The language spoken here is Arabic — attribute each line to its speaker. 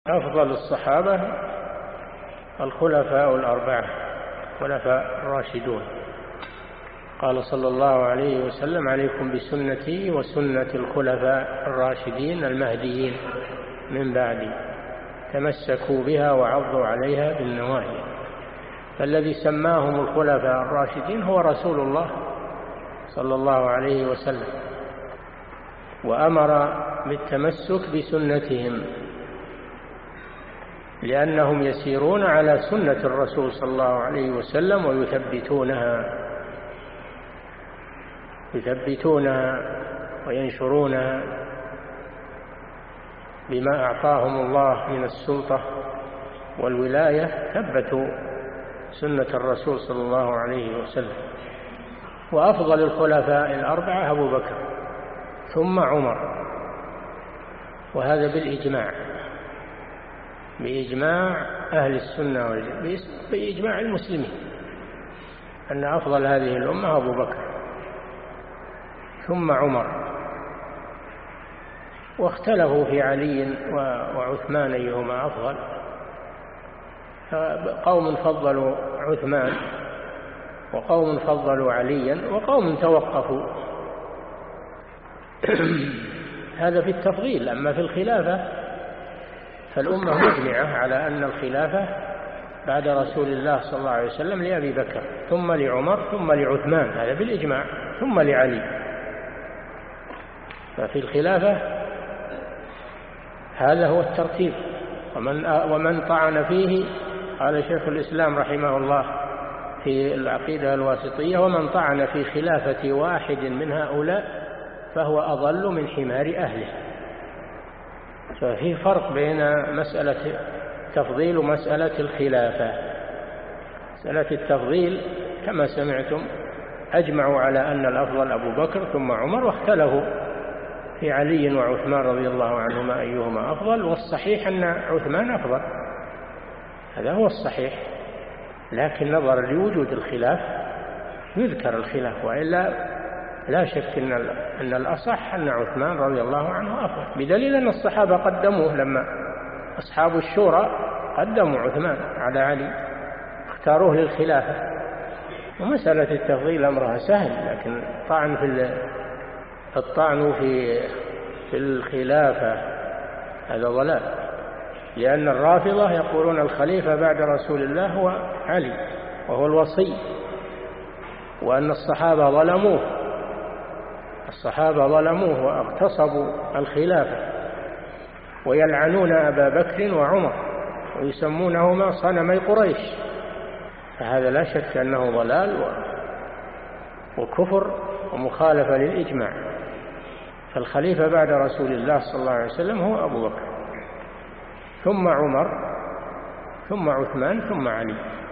Speaker 1: أفضل الصحابة الخلفاء الأربعة خلفاء الراشدون. قال صلى الله عليه وسلم: عليكم بسنتي وسنة الخلفاء الراشدين المهديين من بعدي، تمسكوا بها وعضوا عليها بالنواجذ. فالذي سماهم الخلفاء الراشدين هو رسول الله صلى الله عليه وسلم، وأمر بالتمسك بسنتهم لأنهم يسيرون على سنة الرسول صلى الله عليه وسلم ويثبتونها وينشرونها بما أعطاهم الله من السلطة والولاية. ثبتوا سنة الرسول صلى الله عليه وسلم. وأفضل الخلفاء الأربعة أبو بكر ثم عمر، وهذا بإجماع أهل السنة بإجماع المسلمين أن أفضل هذه الأمة أبو بكر ثم عمر. واختلفوا في علي وعثمان أيهما أفضل، قوم فضلوا عثمان وقوم فضلوا عليا وقوم توقفوا. هذا في التفضيل. أما في الخلافة فالأمة مجمعة على أن الخلافة بعد رسول الله صلى الله عليه وسلم لأبي بكر ثم لعمر ثم لعثمان، هذا بالإجماع، ثم لعلي. ففي الخلافة هذا هو الترتيب. ومن طعن فيه، قال شيخ الإسلام رحمه الله في العقيدة الواسطية: ومن طعن في خلافة واحد من هؤلاء فهو أضل من حمار أهله. ففي فرق بين مسألة التفضيل ومسألة الخلافة. مسألة التفضيل كما سمعتم أجمعوا على أن الأفضل أبو بكر ثم عمر، واختلفوا في علي وعثمان رضي الله عنهما أيهما أفضل، والصحيح أن عثمان أفضل، هذا هو الصحيح. لكن نظرا لوجود الخلاف يذكر الخلاف، وإلا لا شك أن الأصح أن عثمان رضي الله عنه أفضل، بدليل أن الصحابة قدموه. لما أصحاب الشورى قدموا عثمان على علي، اختاروه للخلافة. ومسألة التفضيل أمرها سهل، لكن الطعن في الخلافة هذا ضلال، لأن الرافضة يقولون الخليفة بعد رسول الله هو علي وهو الوصي، وأن الصحابة ظلموه واغتصبوا الخلافة، ويلعنون أبا بكر وعمر ويسمونهما صنمي قريش. فهذا لا شك أنه ضلال وكفر ومخالفة للإجماع. فالخليفة بعد رسول الله صلى الله عليه وسلم هو أبو بكر ثم عمر ثم عثمان ثم علي.